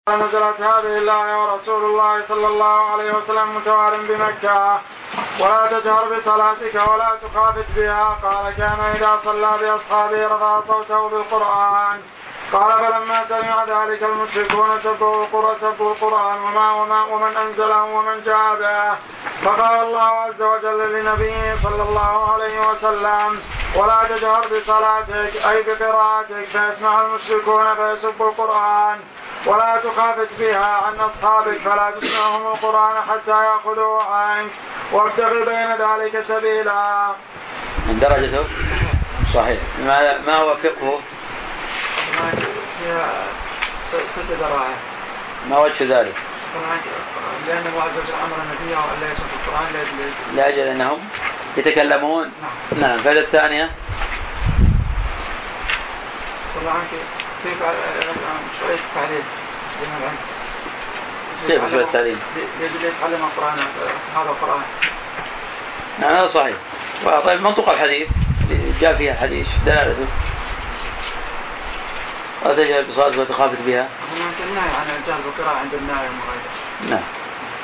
نزلت هذه الآية ورسول الله صلى الله عليه وسلم متوار بمكة ولا تجهر بصلاتك ولا تخافت بها. قال كان إذا صلى بأصحابه رفع صوته بالقرآن. قال فلما سمع ذلك المشركون سبوا القرآن ومن أنزله ومن جاء به. فقال الله عز وجل لنبيه صلى الله عليه وسلم ولا تجهر بصلاتك أي بقراءتك فيسمع المشركون فيسبوا القرآن ولا تخافت بها عن أصحابك فلا تسمعهم القرآن حتى يأخذوا عنك وابتغ بين ذلك سبيلا. من درجته صحيح. ما هو فقهه؟ ست دراية. ما وجه ذلك؟ لأن الله عز وجل أمر النبي أن لا يشرب القرآن لأجل أنهم يتكلمون. نعم. فائدة الثانية طبعا كيف شوية التعليم كيف شوية التعليم؟ يجب يتعلم القرآن الصحابة القرآن. نعم هذا صحيح. طيب منطق الحديث جاء فيها حديث دلالته ولا تجهل بصلاتك وتخافت بها. ممكن النهي عن الجهل بالقراءة عند النهي وغيره. نعم.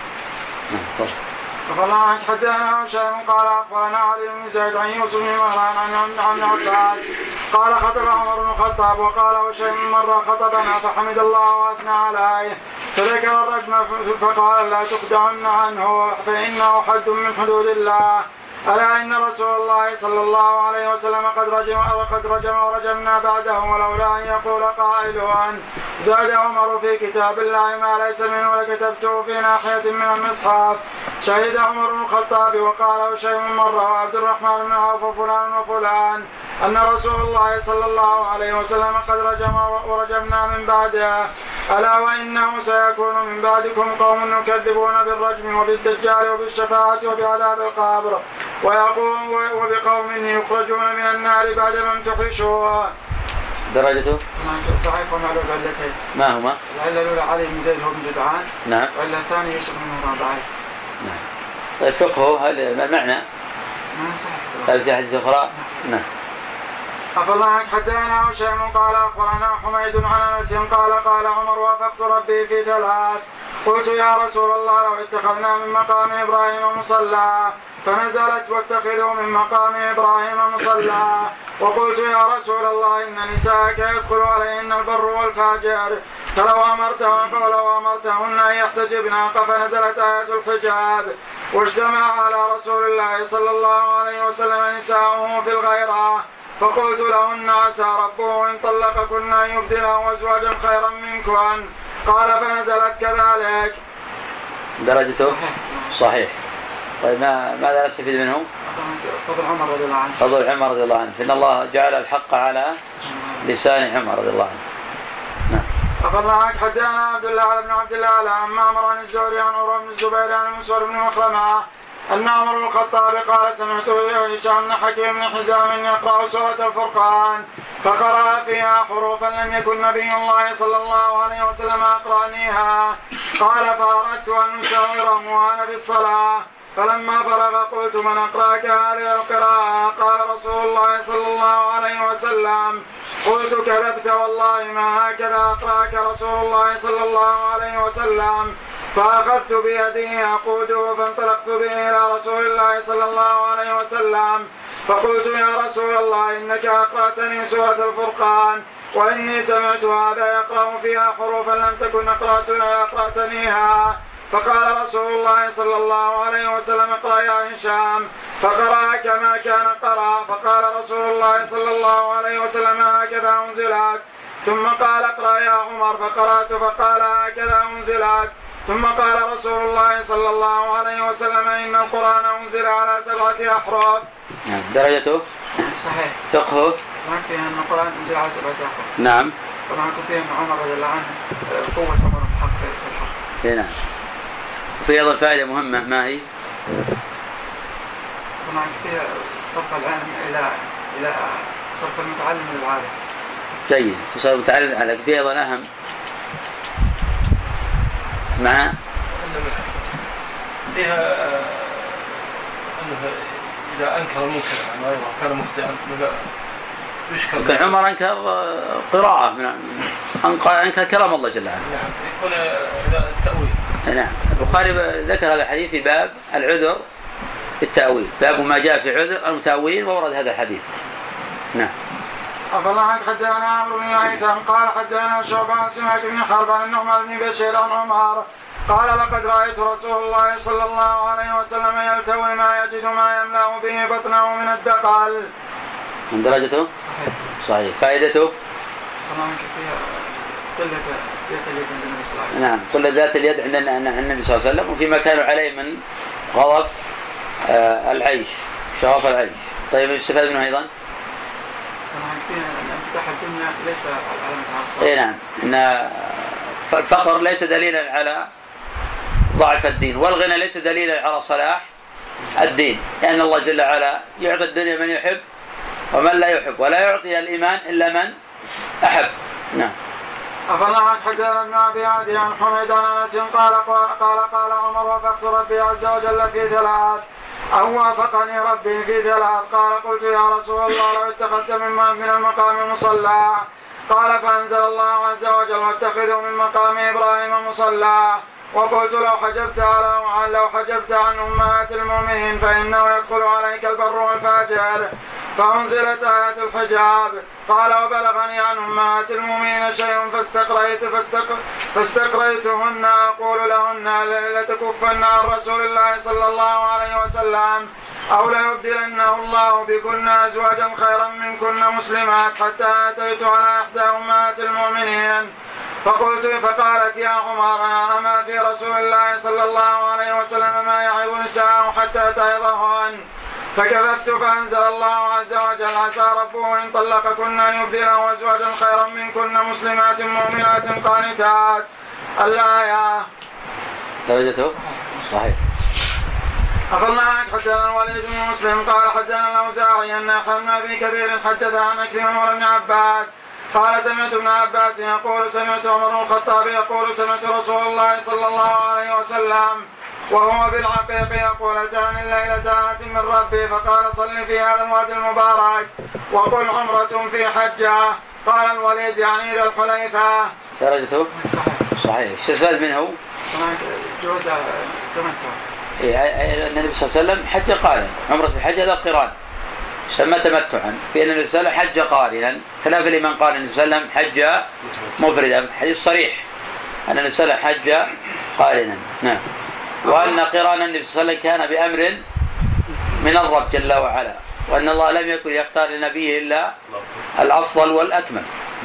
فقال عنك حدثنا شيء قال أخبرنا علي بن زيد عن يوسف بن مهران عن عباس قال خطب عمر بن الخطاب وقال شيء مرة خطبنا فحمد الله وأثنى عليه فذكر الرجم فقال لا تخدعن عنه فإنه حد من حدود الله. ألا إن رسول الله صلى الله عليه وسلم قد رجم ورجمنا بعده ولولا أن يقول قائل أن زاد عمر في كتاب الله ما ليس منه لكتبته في ناحية من المصحف. شهد عمر بن الخطاب وقال شيء مرة وعبد الرحمن بن عوف وفلان وفلان أن رسول الله صلى الله عليه وسلم قد رجم ورجمنا من بعده. ألا وإنه سيكون من بعدكم قوم يكذبون بالرجم وبالدجال وبالشفاعة وبعذاب القبر ويقوم وبقوم يخرجون من النار بعد ما امتحشوا. درجته؟ ضعيف ومعلوم علتين. ما هما؟ العلة الأولى علي بن زيد هو بن جدعان. نعم. والعلة الثانية يوسف بن مهران ضعيف. نعم. طيب فقهه هل ما المعنى؟ ما صحيح. طيب في حديث أخرى؟ نعم. عفى الله عنك حدثنا هشيم قال أخبرنا حميد عن أنس قال عمر وافقت ربي في ثلاث. قلت يا رسول الله لو اتخذنا من مقام إبراهيم مصلى فنزلت واتخذوا من مقام إبراهيم مصلى. وقلت يا رسول الله إن نساءك يدخل عليهن البر والفاجر فلو أمرتهن أن يحتجبن فنزلت آية الحجاب واجتمع على رسول الله صلى الله عليه وسلم نساؤه في الغيرة فقلت لهن عسى ربه إن طلقكن أن يبدله أزواجا خيرا منكن. قال فنزلت كذلك. درجته صحيح. طيب ماذا نستفيد منه؟ فضل عمر رضي الله عنه. فضل عمر رضي الله عنه فإن الله جعل الحق على لسان عمر رضي الله عنه. نعم. عفى الله عنك حدثنا عبد الله بن عبد الله عن معمر عن الزهري عن عروة بن الزبير عن مسعود بن مخرمة أن عمر بن الخطاب قال سمعت هشام بن حكيم بن حزام يقرأ سورة الفرقان فقرأ فيها حروفا لم يكن نبي الله صلى الله عليه وسلم أقرأنيها. قال فأردت أن أشاوره وأنا في الصلاة فلما فرغ قلت من أقرأك هذه القراءة؟ قال رسول الله صلى الله عليه وسلم. قلت كذبت والله ما هكذا أقرأك رسول الله صلى الله عليه وسلم. فأخذت بيده أقوده فانطلقت به إلى رسول الله صلى الله عليه وسلم فقلت يا رسول الله إنك أقرأتني سورة الفرقان وإني سمعت هذا يقرأ فيها حروفا لم تكن أقرأتنيها. فقال رسول الله صلى الله عليه وسلم اقرأ يا هشام فقرأ كما كان قرأ. فقال رسول الله صلى الله عليه وسلم هكذا أنزلت. ثم قال اقرأ يا عمر فقرأت فقال هكذا أنزلت. ثم قال رسول الله صلى الله عليه وسلم إن القرآن أنزل على 7 أحرف. درجته صحيح. فقهه معك فيها أن القرآن أنزل على 7 أحرف. نعم. ومعك فيها أن عمر رضي الله عنه قوة عمر في الحق. نعم. وفي أيضا فائدة مهمة ما هي؟ ومعك فيها صرف العلم إلى صرف المتعلم للعالم. جيد. صرف المتعلم على في أيضا أهم معها فيها أنه إذا أنكر المنكر عن غيره كان مخطئا يشكر. كان عمر أنكر قراءة من أنكر كلام الله جل وعلا. نعم يكون التأويل. نعم البخاري ذكر هذا الحديث في باب العذر بالتأويل، باب ما جاء في عذر المتأويل وورد هذا الحديث. نعم. أفضل عنك حدثنا عمرو بن الهيثم قال حدثنا شعبة عن سماك بن حرب عن النعمان بن بشير عن عمر قال لقد رأيت رسول الله صلى الله عليه وسلم يلتوي ما يجد ما يملأ به بطنه من الدقل. من درجته؟ صحيح. فائدته؟ قلة ذات اليد عند النبي صلى الله عليه وسلم. نعم قلة ذات اليد عند النبي صلى الله عليه وسلم، وفيما كانوا عليه من غضف العيش، شغف العيش. طيب يستفاد منه أيضا؟ انفتاح الدنيا ليس علامة على الصلاة. اي نعم، ان الفقر ليس دليلا على ضعف الدين، والغنى ليس دليلا على صلاح الدين، لأن الله جل وعلا يعطي الدنيا من يحب ومن لا يحب، ولا يعطي الإيمان إلا من أحب. نعم. أفضل حدثنا ابن أبي عدي عن حميد عن أنس قال عمر وفقت ربي عز وجل في ثلاث أو وافقني ربي في ثلاث. قال قلت يا رسول الله لو اتخذت من المقام مصلى. قال فأنزل الله عز وجل واتخذوا من مقام إبراهيم مصلى. وقلت لو حجبت عن أمهات المؤمنين فإنه يدخل عليك البر والفاجر. فأنزلت آية الحجاب. قال وبلغني عن أمهات المؤمنين شيء فاستقريتهن أقول لهن لتكفن عن رسول الله صلى الله عليه وسلم أو ليبدلنه الله بكن أزواجا خيرا منكن مسلمات حتى أتيت على إحدى أمهات المؤمنين فقالت يا عمر أما في رسول الله صلى الله عليه وسلم ما يعظ نساءه حتى تعظهن. فكففت فأنزل الله عز وجل عسى ربه إن طلقكن أن يبدله أزواجا خيرا منكن مسلمات مؤمنات قانتات. الآية. درجته صحيح. أفضل عنك حدثنا الوليد بن مسلم قال حدثنا الأوزاعي أن يحيى بن أبي كثير حدث عن عكرمة مولى ابن عباس قال سمعت ابن عباس يقول سمعت عمر بن الخطاب يقول سمعت رسول الله صلى الله عليه وسلم وهو بالعقيق يقول أتاني الليلة آية من ربي فقال صل في هذا الوادي المبارك وقل عمرة في حجة. قال الوليد يعني ذا الحليفة. درجته صحيح. شو استفاد منه؟ جواز تمتع. النبي صلى الله عليه وسلم حج قارن، عمرة الحج هذا قران سمى تمتعا، في أن النبي صلى الله عليه وسلم حج قارنا، خلاف لمن قال النبي صلى الله عليه وسلم حج مفردا. حديث صريح أن النبي صلى الله عليه وسلم حج قارنا. نعم. وأن قران النبي صلى الله عليه وسلم كان بأمر من الرب جل وعلا، وأن الله لم يكن يختار لنبيه إلا الأفضل والأكمل.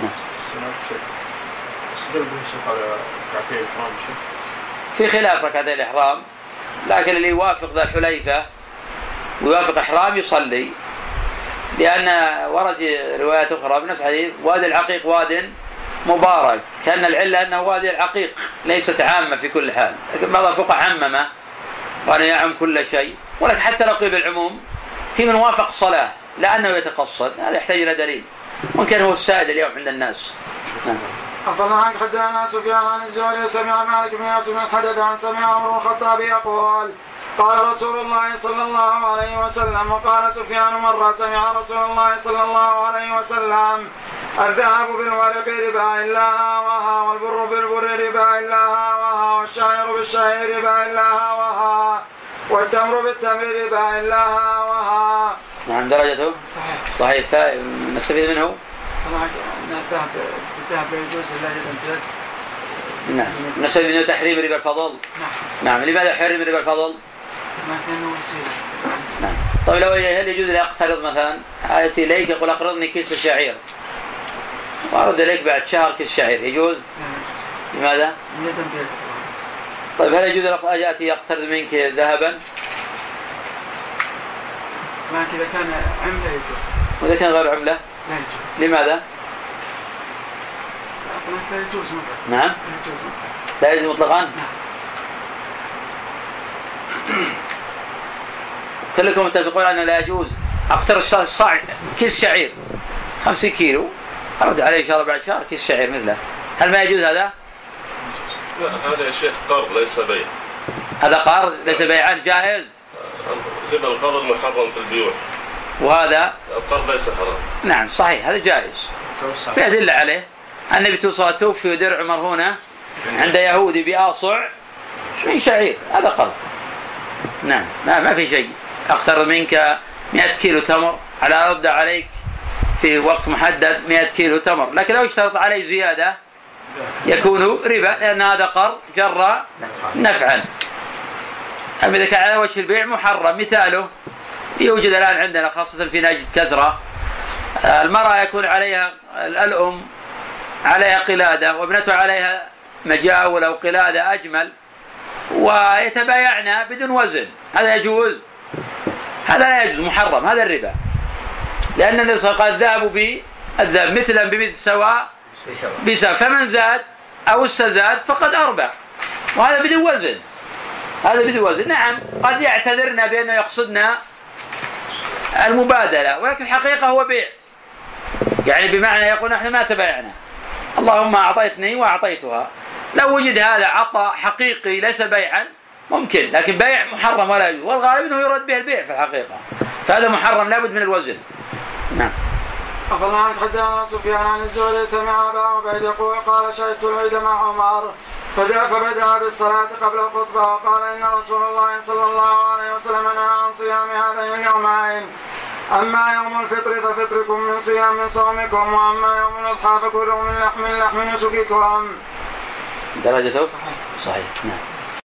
في خلاف ركعتي الإحرام، لكن اللي يوافق ذا الحليفة ويوافق إحرام يصلي، لأن ورد روايات أخرى بنفس الحديث وادي العقيق واد مبارك، كأن العلة أنه وادي العقيق ليست عامة في كل حال، لكن بعض الفقهاء عممه وأنه يعم كل شيء، ولكن حتى لو قيل بالعموم في من وافق صلاة لأنه يتقصد، هذا يحتاج إلى دليل، وإن هو السائد اليوم عند الناس. أفضل عنك حدثنا سفيان عن الزهري سمع مالك بن ياسر بن الحدث عن سمع عمر بن الخطاب يقول قال رسول الله صلى الله عليه وسلم. وقال سفيان مرة سمع رسول الله صلى الله عليه وسلم الذهب بالورق ربا إلا هاوها والبر بالبر ربا إلا هاوها والشعير بالشعير ربا إلا هاوها والتمر بالتمر ربا إلا هاوها. نعم. درجته صحيح. نستفيد منه الذهب يجوز لا يجوز. نعم. نستفيد منه تحريم ربا الفضل. نعم. لماذا حرم ربا الفضل؟ نعم. طيب لو هل يجوز لي أقترض مثلا آيتي إليك يقول أقرضني كيس الشعير وأرد إليك بعد شهر كيس الشعير، يجوز؟ لماذا؟ طيب هل يجوز أجي أقترض منك ذهبا؟ ما إذا كان عملة يجوز، وإذا كان غير عملة؟ لا يجوز. لماذا؟ لا يجوز مطلقا. نعم. لا يجوز مطلقا؟ نعم. كلكم متفقون أنه لا يجوز أقترض صاع كيس شعير 50 كيلو أرد عليه إن شاء الله بعد شهر كيس شعير مثله، هل ما يجوز هذا؟ لا هذا يا شيخ قرض ليس بيع. هذا قرض ليس بيعا جاهز. ربا القرض محرم في البيوع، وهذا القرض ليس حرام. نعم صحيح هذا جائز، في أدلة عليه النبي توفي ودرع مرهونة عند يهودي بآصع من شعير، هذا قرض. نعم، ما في شيء. أقترض منك 100 كيلو تمر على أرد عليك في وقت محدد 100 كيلو تمر، لكن لو اشترط علي زيادة يكون ربا، لأن هذا قرض جر نفعا. أما إذا كان على وجه البيع محرم، مثاله يوجد الآن عندنا خاصة في نجد كثرة، المرأة يكون عليها الأم عليها قلادة وابنته عليها مجاول أو قلادة أجمل، ويتبايعنا بدون وزن، هذا يجوز؟ هذا لا يجوز، محرم، هذا الربا. لأن النبي صلى الله عليه وسلم قال الذهب بالذهب مثلا بمثل سواء بسواء، فمن زاد أو استزاد فقد أربح، وهذا بدون وزن، هذا بدون وزن. نعم قد يعتذرنا بأنه يقصدنا المبادلة، ولكن الحقيقة هو بيع، يعني بمعنى يقول نحن ما تبايعنا، اللهم أعطيتني وأعطيتها. لو وجد هذا عطاء حقيقي ليس بيعا ممكن، لكن بيع محرم ولا يجوز، والغالب أنه يرد به البيع في الحقيقة، فهذا محرم لابد من الوزن. نعم. أخبرنا حدثنا سفيان عن الزهري سمع أبا عبيد يقول قال شهدت العيد مع عمر فبدأ بالصلاة قبل الخطبة وقال إن رسول الله صلى الله عليه وسلم نهى عن صيام هذين اليومين، أما يوم الفطر ففطركم من صيام صومكم، وأما يوم الأضحى فكلوا من لحم نسككم. درجته صحيح. نعم.